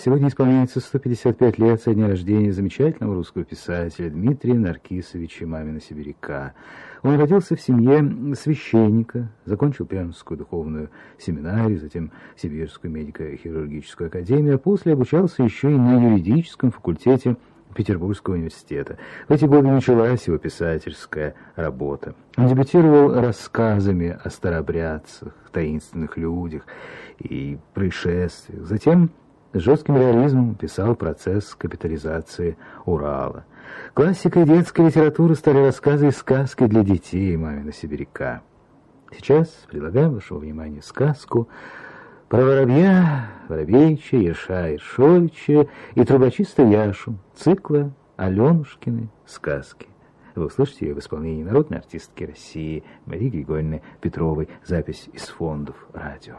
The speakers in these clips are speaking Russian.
Сегодня исполняется 155 лет со дня рождения замечательного русского писателя Дмитрия Наркисовича Мамина-Сибиряка. Он родился в семье священника, закончил Пермскую духовную семинарию, затем Сибирскую медико-хирургическую академию, а после обучался еще и на юридическом факультете Петербургского университета. В эти годы началась его писательская работа. Он дебютировал рассказами о старообрядцах, таинственных людях и происшествиях. Затем с жестким реализмом писал «Процесс капитализации Урала». Классикой детской литературы стали рассказы и сказки для детей Мамина-Сибиряка. Сейчас предлагаем вашему вниманию сказку про воробья Воробеича, Ерша Ершовича и трубочиста Яшу, цикла «Аленушкины сказки». Вы услышите ее в исполнении народной артистки России Марии Григорьевны Петровой. Запись из фондов радио.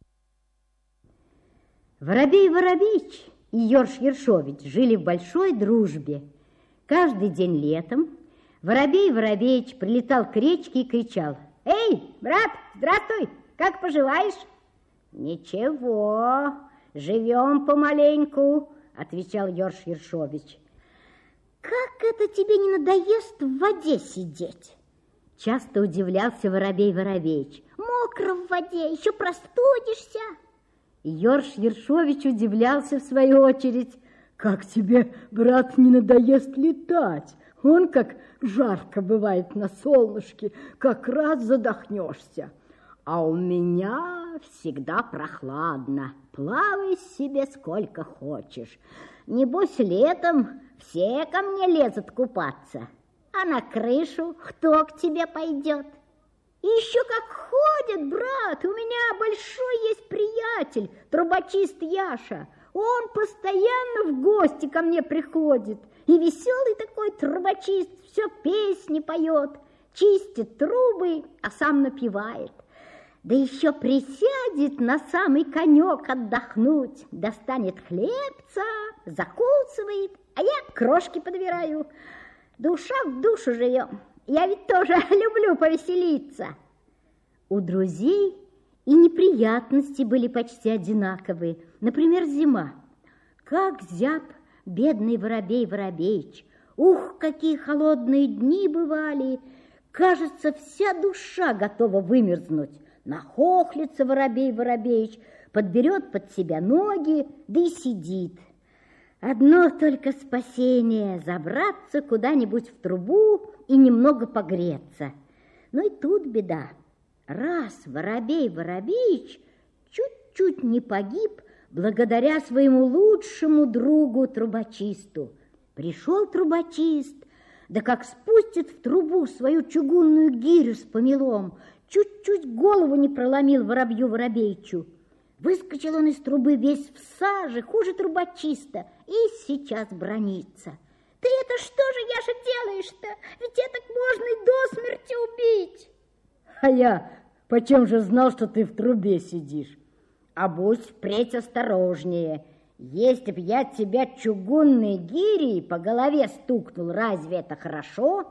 Воробей Воробеич и Ерш Ершович жили в большой дружбе. Каждый день летом Воробей Воробеич прилетал к речке и кричал: «Эй, брат, здравствуй, как поживаешь?» «Ничего, живем помаленьку», — отвечал Ерш Ершович. «Как это тебе не надоест в воде сидеть?» Часто удивлялся Воробей Воробеич. «Мокро в воде, еще простудишься». Ерш Ершович удивлялся в свою очередь. «Как тебе, брат, не надоест летать? Он как жарко бывает на солнышке, как раз задохнешься. А у меня всегда прохладно, плавай себе сколько хочешь. Небось, летом все ко мне лезут купаться, а на крышу кто к тебе пойдет? И еще как ходят, брат, у меня большой есть приятель, трубочист Яша. Он постоянно в гости ко мне приходит, и веселый такой трубочист, все песни поет, чистит трубы, а сам напевает. Да еще присядет на самый конек отдохнуть, достанет хлебца, закусывает, а я крошки подбираю. Душа в душу живем, я ведь тоже люблю повеселиться». У друзей и неприятности были почти одинаковые. Например, зима. Как зяб бедный Воробей Воробеич. Ух, какие холодные дни бывали! Кажется, вся душа готова вымерзнуть. Нахохлится Воробей Воробеич, подберет под себя ноги, да и сидит. Одно только спасение – забраться куда-нибудь в трубу и немного погреться. Но и тут беда. Раз Воробей Воробеич чуть-чуть не погиб благодаря своему лучшему другу трубочисту. Пришел трубочист, да как спустит в трубу свою чугунную гирю с помелом, чуть-чуть голову не проломил Воробью Воробеичу. Выскочил он из трубы весь в саже, хуже трубочиста, и сейчас бранится. «Ты это что же, Яша, делаешь-то? Ведь так можно и до смерти убить!» «А я почем же знал, что ты в трубе сидишь? А будь впредь осторожнее. Если б я тебя чугунной гирей по голове стукнул, разве это хорошо?»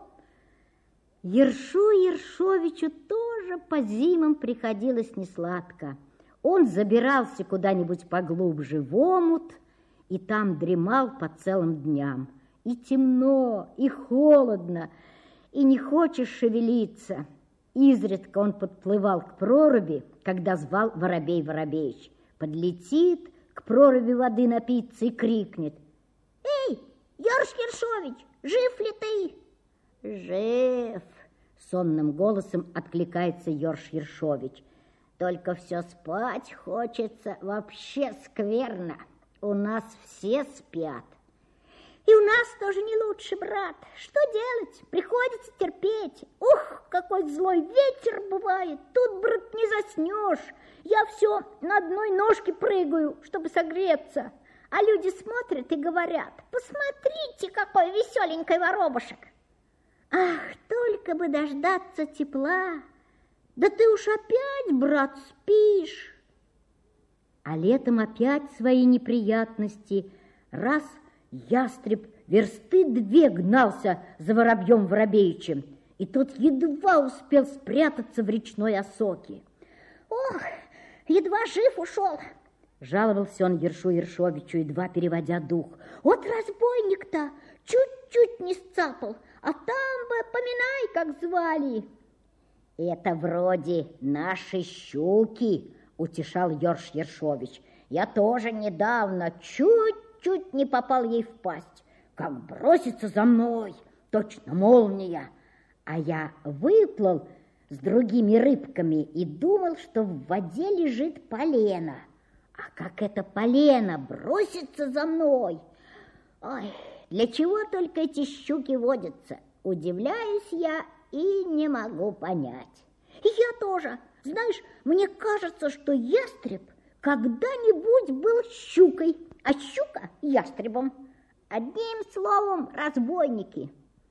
Ершу Ершовичу тоже по зимам приходилось несладко. Он забирался куда-нибудь поглубже в омут и там дремал по целым дням. И темно, и холодно, и не хочешь шевелиться. Изредка он подплывал к проруби, когда звал Воробей Воробеич. Подлетит к проруби воды напиться и крикнет: «Эй, Ерш Ершович, жив ли ты?» «Жив!» — сонным голосом откликается Ерш Ершович. «Только все спать хочется, вообще скверно. У нас все спят». «И у нас тоже не лучше, брат. Что делать? Приходится терпеть. Ух, какой злой ветер бывает. Тут, брат, не заснешь. Я все на одной ножке прыгаю, чтобы согреться. А люди смотрят и говорят: посмотрите, какой веселенький воробушек. Ах, только бы дождаться тепла. Да ты уж опять, брат, спишь». А летом опять свои неприятности. Раз ястреб версты 2 гнался за Воробьем Воробеичем, и тот едва успел спрятаться в речной осоке. «Ох, едва жив ушел. Жаловался он Ершу Ершовичу, едва переводя дух. Вот разбойник-то чуть-чуть не сцапал, а там бы, поминай, как звали. Это вроде нашей щуки, утешал Ерш Ершович. Я тоже недавно чуть-чуть не попал ей в пасть. Как бросится за мной, точно молния. А я выплыл с другими рыбками и думал, что в воде лежит полено. А как это полено бросится за мной? Ой, для чего только эти щуки водятся? Удивляюсь я и не могу понять. И я тоже. Знаешь, мне кажется, что ястреб когда-нибудь был щукой, а щука ястребом. Одним словом, разбойники.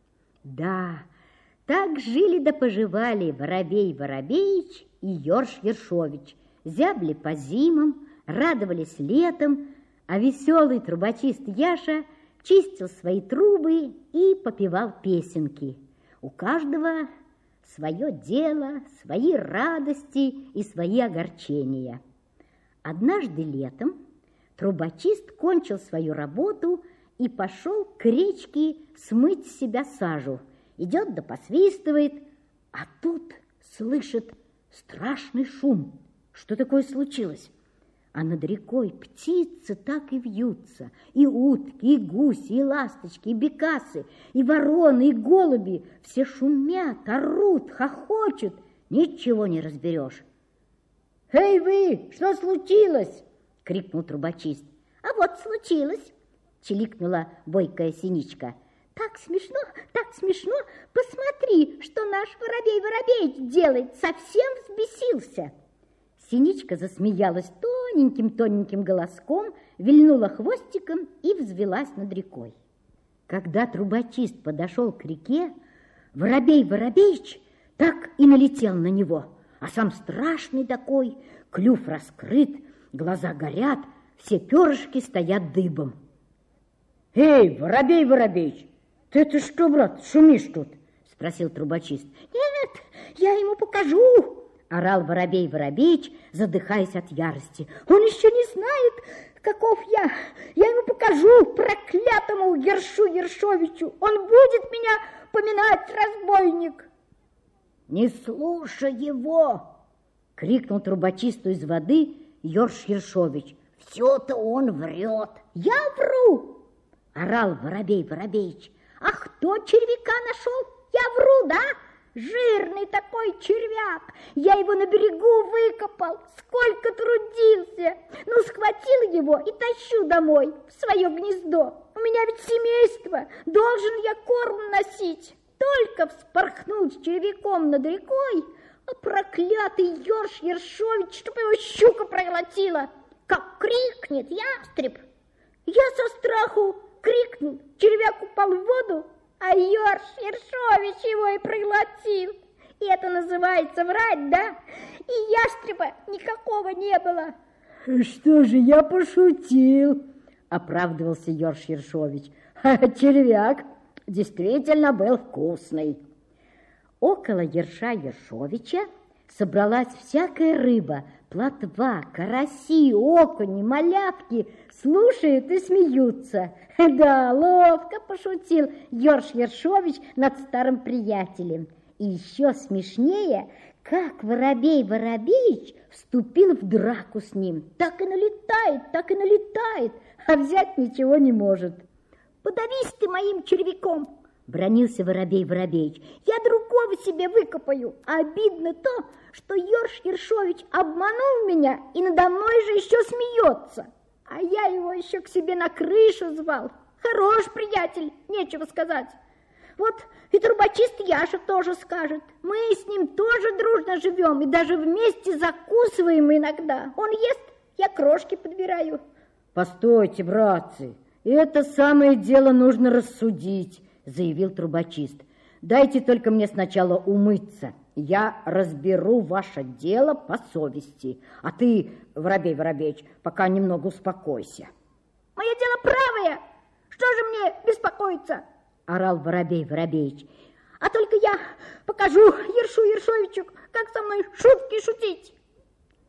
Да, так жили да поживали Воробей Воробеич и Ерш Ершович. Зябли по зимам, радовались летом, а веселый трубочист Яша чистил свои трубы и попевал песенки. У каждого свое дело, свои радости и свои огорчения. Однажды летом трубочист кончил свою работу и пошел к речке смыть с себя сажу. Идет да посвистывает, а тут слышит страшный шум. Что такое случилось? А над рекой птицы так и вьются, и утки, и гуси, и ласточки, и бекасы, и вороны, и голуби. Все шумят, орут, хохочут, ничего не разберешь. «Эй вы, что случилось?» — крикнул трубочист. «А вот случилось!» — чиликнула бойкая Синичка. Так смешно, посмотри, что наш Воробей Воробеич делает, совсем взбесился!» Синичка засмеялась тоненьким голоском, вильнула хвостиком и взвелась над рекой. Когда трубочист подошел к реке, Воробей Воробеич так и налетел на него, а сам страшный такой, клюв раскрыт, глаза горят, все перышки стоят дыбом. «Эй, Воробей Воробеич, ты что, брат, шумишь тут?» — спросил трубочист. «Нет, я ему покажу!» — орал Воробей Воробеич, задыхаясь от ярости. «Он еще не знает, каков я. Я ему покажу, проклятому Ершу Ершовичу. Он будет меня поминать, разбойник!» «Не слушай его!» — крикнул трубочисту из воды Ерш Ершович. «Все-то он врет!» «Я вру!» — орал Воробей Воробеич. «А кто червяка нашел? Я вру, да? Жирный такой червяк! Я его на берегу выкопал, сколько трудился! Ну, схватил его и тащу домой, в свое гнездо. У меня ведь семейство, должен я корм носить. Только вспорхнул с червяком над рекой, а проклятый Ерш Ершович, чтобы его щука проглотила. Как крикнет ястреб! Я со страху крикнул, червяк упал в воду, а Ерш Ершович его и проглотил. И это называется врать, да? И ястреба никакого не было. «Что же, я пошутил», — оправдывался Ерш Ершович. «А червяк действительно был вкусный». Около Ерша Ершовича собралась всякая рыба, плотва, караси, окуни, малявки, слушают и смеются. Да, ловко пошутил Ерш Ершович над старым приятелем. И еще смешнее, как Воробей Воробеич вступил в драку с ним. Так и налетает, а взять ничего не может. «Подавись ты моим червяком!» — бранился Воробей Воробеич. «Я другого себе выкопаю. А обидно то, что Ерш Ершович обманул меня и надо мной же еще смеется. А я его еще к себе на крышу звал. Хорош приятель, нечего сказать. Вот и трубочист Яша тоже скажет. Мы с ним тоже дружно живем и даже вместе закусываем иногда. Он ест, я крошки подбираю». «Постойте, братцы, это самое дело нужно рассудить», — заявил трубочист. «Дайте только мне сначала умыться. Я разберу ваше дело по совести. А ты, Воробей Воробеич, пока немного успокойся». «Мое дело правое! Что же мне беспокоиться?» — орал Воробей Воробеич. «А только я покажу Ершу Ершовичу, как со мной шутки шутить».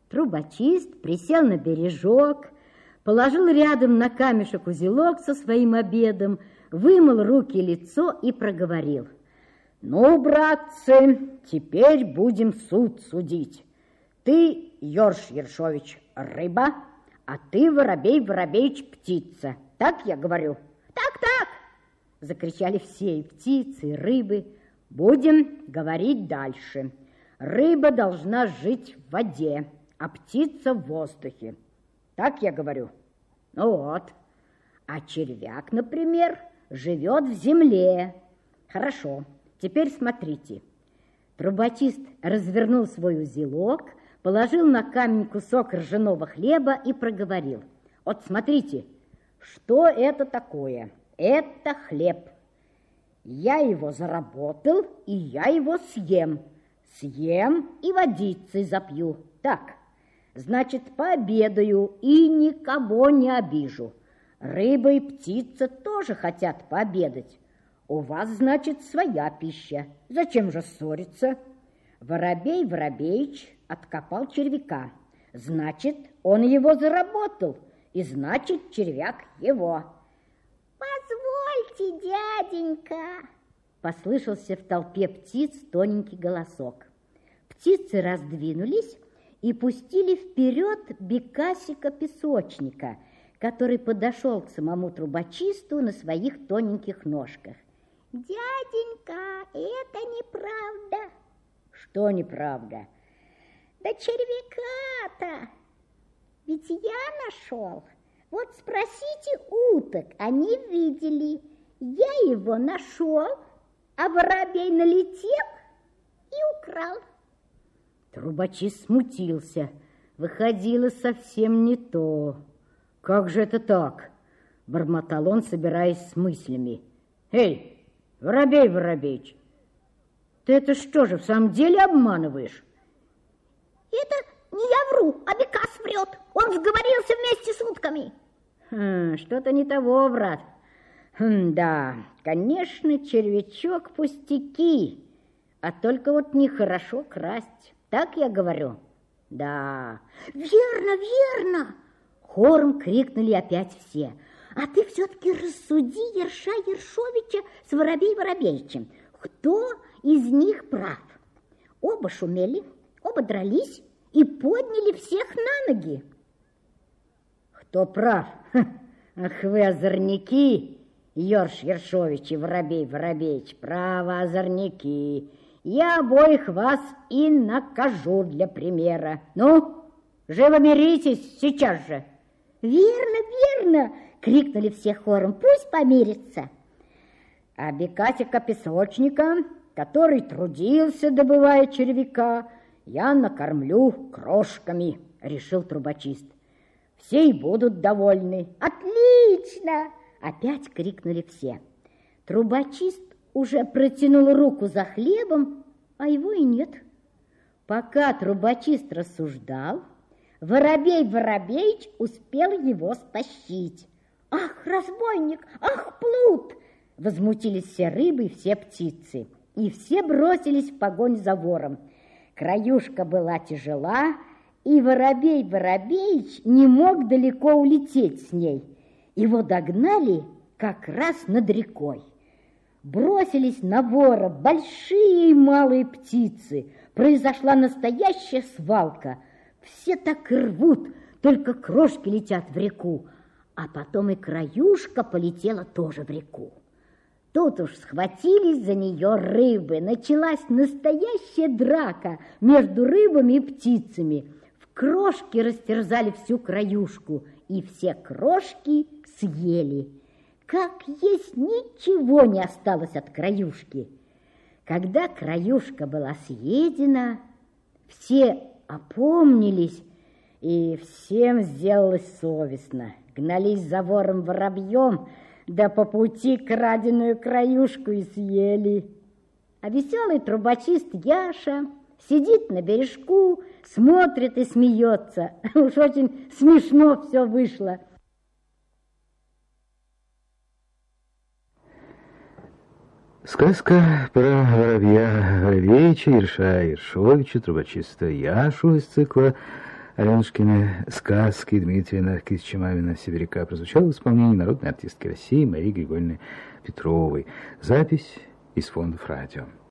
Трубочист присел на бережок, положил рядом на камешек узелок со своим обедом, вымыл руки и лицо и проговорил: «Ну, братцы, теперь будем суд судить. Ты, Ёрш Ершович, рыба, а ты, Воробей Воробеич, птица. Так я говорю?» Так. Закричали все, и птицы, и рыбы. «Будем говорить дальше. Рыба должна жить в воде, а птица в воздухе. Так я говорю?» «Ну вот. А червяк, например, живет в земле». «Хорошо. Теперь смотрите». Трубочист развернул свой узелок, положил на камень кусок ржаного хлеба и проговорил: «Вот смотрите, что это такое? Это хлеб. Я его заработал, и я его съем. Съем и водицей запью. Так, значит, пообедаю и никого не обижу. Рыба и птица тоже хотят пообедать. У вас, значит, своя пища. Зачем же ссориться? Воробей Воробеич откопал червяка. Значит, он его заработал, и значит, червяк его». «Позвольте, дяденька!» Послышался в толпе птиц тоненький голосок. Птицы раздвинулись и пустили вперед бекасика-песочника, который подошел к самому трубочисту на своих тоненьких ножках. «Дяденька, это неправда». «Что неправда?» «Да червяка-то ведь я нашел. Вот спросите уток, они видели. Я его нашел, а воробей налетел и украл». Трубочист смутился. Выходило совсем не то. «Как же это так?» — бормотал он, собираясь с мыслями. «Эй, Воробей Воробеич, ты это что же, в самом деле обманываешь?» «Это не я вру, а Бекас врет. Он сговорился вместе с утками». «Что-то не того, брат. Да, конечно, червячок пустяки, а только вот нехорошо красть. Так я говорю?» «Да». «Верно, верно!» Хором крикнули опять все. «А ты все-таки рассуди Ерша Ершовича с Воробей Воробеичем. Кто из них прав? Оба шумели, оба дрались и подняли всех на ноги». «Кто прав? Ах вы, озорники, Ёрш Ершович и Воробей Воробеич, право, озорники. Я обоих вас и накажу для примера. Ну, живо миритесь сейчас же!» «Верно, верно!» — крикнули все хором. «Пусть помирятся!» «А бекасика-песочника, который трудился, добывая червяка, я накормлю крошками», — решил трубочист. «Все и будут довольны». «Отлично!» — опять крикнули все. Трубочист уже протянул руку за хлебом, а его и нет. Пока трубочист рассуждал, Воробей Воробеич успел его стащить. «Ах, разбойник! Ах, плут!» Возмутились все рыбы и все птицы, и все бросились в погонь за вором. Краюшка была тяжела, и Воробей Воробеич не мог далеко улететь с ней. Его догнали как раз над рекой. Бросились на вора большие и малые птицы. Произошла настоящая свалка. Все так и рвут, только крошки летят в реку. А потом и Краюшка полетела тоже в реку. Тут уж схватились за нее рыбы. Началась настоящая драка между рыбами и птицами. В крошки растерзали всю Краюшку, и все крошки съели. Как есть, ничего не осталось от Краюшки. Когда Краюшка была съедена, все опомнились, и всем сделалось совестно. Гнались за вором-воробьем, да по пути краденую Краюшку и съели. А веселый трубочист Яша сидит на бережку, смотрит и смеется. Уж очень смешно все вышло. Сказка про воробья Воробеича, Ерша Ершовича, трубочиста Яшу из цикла Аленушкины сказки Дмитрия Наркисовича Мамина-Сибиряка прозвучала в исполнении народной артистки России Марии Григорьевны Петровой. Запись из фондов радио.